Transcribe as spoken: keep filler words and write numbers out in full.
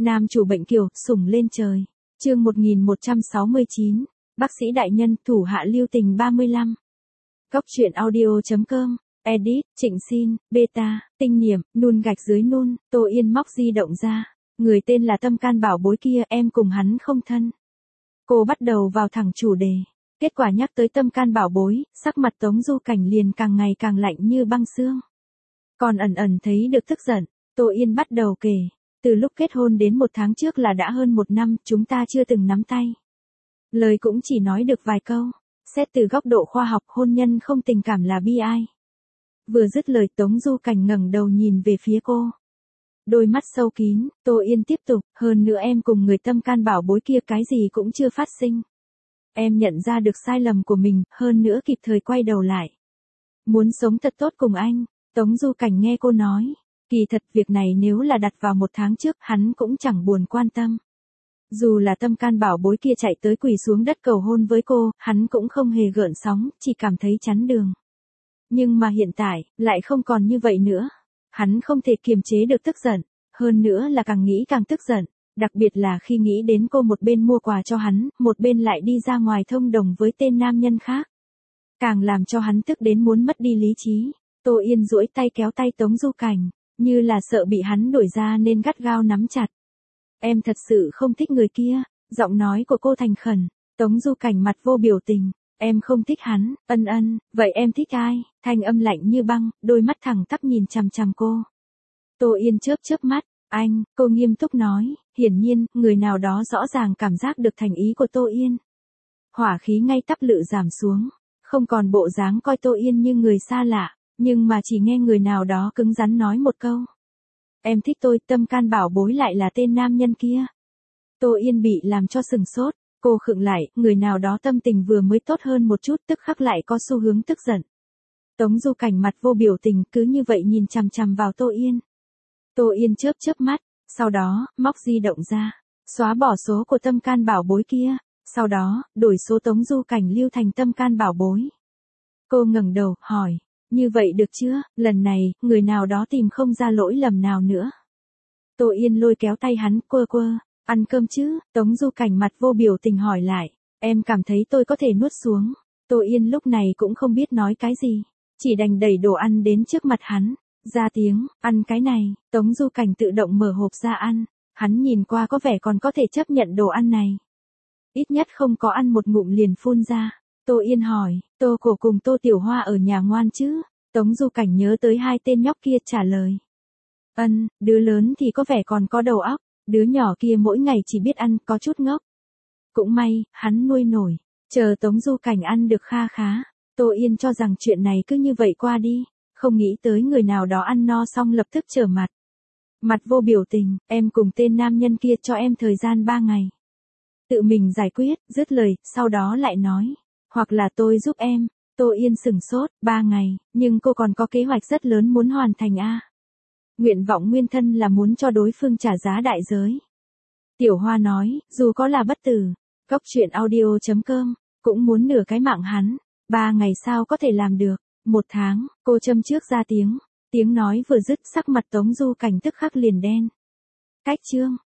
Nam chủ bệnh kiều, sủng lên trời. Chương một nghìn một trăm sáu mươi chín. Bác sĩ đại nhân, thủ hạ lưu tình ba mươi lăm. Góc truyện audio chấm com. Edit, Trịnh Xin, Beta, Tinh Niệm, Nun gạch dưới Nun, Tô Yên móc di động ra. Người tên là Tâm Can bảo bối kia, em cùng hắn không thân. Cô bắt đầu vào thẳng chủ đề. Kết quả nhắc tới Tâm Can bảo bối, sắc mặt Tống Du Cảnh liền càng ngày càng lạnh như băng xương. Còn ẩn ẩn thấy được tức giận, Tô Yên bắt đầu kể. Từ lúc kết hôn đến một tháng trước là đã hơn một năm, chúng ta chưa từng nắm tay. Lời cũng chỉ nói được vài câu. Xét từ góc độ khoa học, hôn nhân không tình cảm là bi ai. Vừa dứt lời, Tống Du Cảnh ngẩng đầu nhìn về phía cô. Đôi mắt sâu kín, Tô Yên tiếp tục, hơn nữa em cùng người Tâm Can bảo bối kia cái gì cũng chưa phát sinh. Em nhận ra được sai lầm của mình, hơn nữa kịp thời quay đầu lại. Muốn sống thật tốt cùng anh. Tống Du Cảnh nghe cô nói. Kỳ thật việc này nếu là đặt vào một tháng trước, hắn cũng chẳng buồn quan tâm. Dù là Tâm Can bảo bối kia chạy tới quỳ xuống đất cầu hôn với cô, hắn cũng không hề gợn sóng, chỉ cảm thấy chắn đường. Nhưng mà hiện tại, lại không còn như vậy nữa. Hắn không thể kiềm chế được tức giận, hơn nữa là càng nghĩ càng tức giận, đặc biệt là khi nghĩ đến cô một bên mua quà cho hắn, một bên lại đi ra ngoài thông đồng với tên nam nhân khác. Càng làm cho hắn tức đến muốn mất đi lý trí. Tô Yên duỗi tay kéo tay Tống Du Cảnh, như là sợ bị hắn đuổi ra nên gắt gao nắm chặt. Em thật sự không thích người kia, giọng nói của cô thành khẩn. Tống Du Cảnh mặt vô biểu tình. Em không thích hắn, ân ân, vậy em thích ai? Thanh âm lạnh như băng, đôi mắt thẳng tắp nhìn chằm chằm cô. Tô Yên chớp chớp mắt, anh, cô nghiêm túc nói, hiển nhiên, người nào đó rõ ràng cảm giác được thành ý của Tô Yên. Hỏa khí ngay tắp lự giảm xuống, không còn bộ dáng coi Tô Yên như người xa lạ, nhưng mà chỉ nghe người nào đó cứng rắn nói một câu. Em thích tôi, Tâm Can bảo bối lại là tên nam nhân kia. Tô Yên bị làm cho sừng sốt. Cô khựng lại, người nào đó tâm tình vừa mới tốt hơn một chút tức khắc lại có xu hướng tức giận. Tống Du Cảnh mặt vô biểu tình cứ như vậy nhìn chằm chằm vào Tô Yên. Tô Yên chớp chớp mắt, sau đó, móc di động ra, xóa bỏ số của Tâm Can bảo bối kia, sau đó, đổi số Tống Du Cảnh lưu thành Tâm Can bảo bối. Cô ngẩng đầu, hỏi, như vậy được chưa, lần này, người nào đó tìm không ra lỗi lầm nào nữa. Tô Yên lôi kéo tay hắn, quơ quơ. Ăn cơm chứ, Tống Du Cảnh mặt vô biểu tình hỏi lại, em cảm thấy tôi có thể nuốt xuống. Tô Yên lúc này cũng không biết nói cái gì, chỉ đành đẩy đồ ăn đến trước mặt hắn, ra tiếng, ăn cái này. Tống Du Cảnh tự động mở hộp ra ăn, hắn nhìn qua có vẻ còn có thể chấp nhận đồ ăn này. Ít nhất không có ăn một ngụm liền phun ra. Tô Yên hỏi, Tô Cổ cùng Tô Tiểu Hoa ở nhà ngoan chứ? Tống Du Cảnh nhớ tới hai tên nhóc kia trả lời. Ân, đứa lớn thì có vẻ còn có đầu óc. Đứa nhỏ kia mỗi ngày chỉ biết ăn, có chút ngốc. Cũng may, hắn nuôi nổi. Chờ Tống Du Cảnh ăn được kha khá. Tô Yên cho rằng chuyện này cứ như vậy qua đi. Không nghĩ tới người nào đó ăn no xong lập tức trở mặt. Mặt vô biểu tình, em cùng tên nam nhân kia cho em thời gian ba ngày. Tự mình giải quyết, dứt lời, sau đó lại nói. Hoặc là tôi giúp em. Tô Yên sửng sốt, ba ngày, nhưng cô còn có kế hoạch rất lớn muốn hoàn thành a. Nguyện vọng nguyên thân là muốn cho đối phương trả giá đại giới. Tiểu Hoa nói, dù có là bất tử, góc truyện audio chấm com, cũng muốn nửa cái mạng hắn. Ba ngày sao có thể làm được, một tháng, cô châm trước ra tiếng. Tiếng nói vừa dứt sắc mặt Tống Du Cảnh tức khắc liền đen. Cách chương.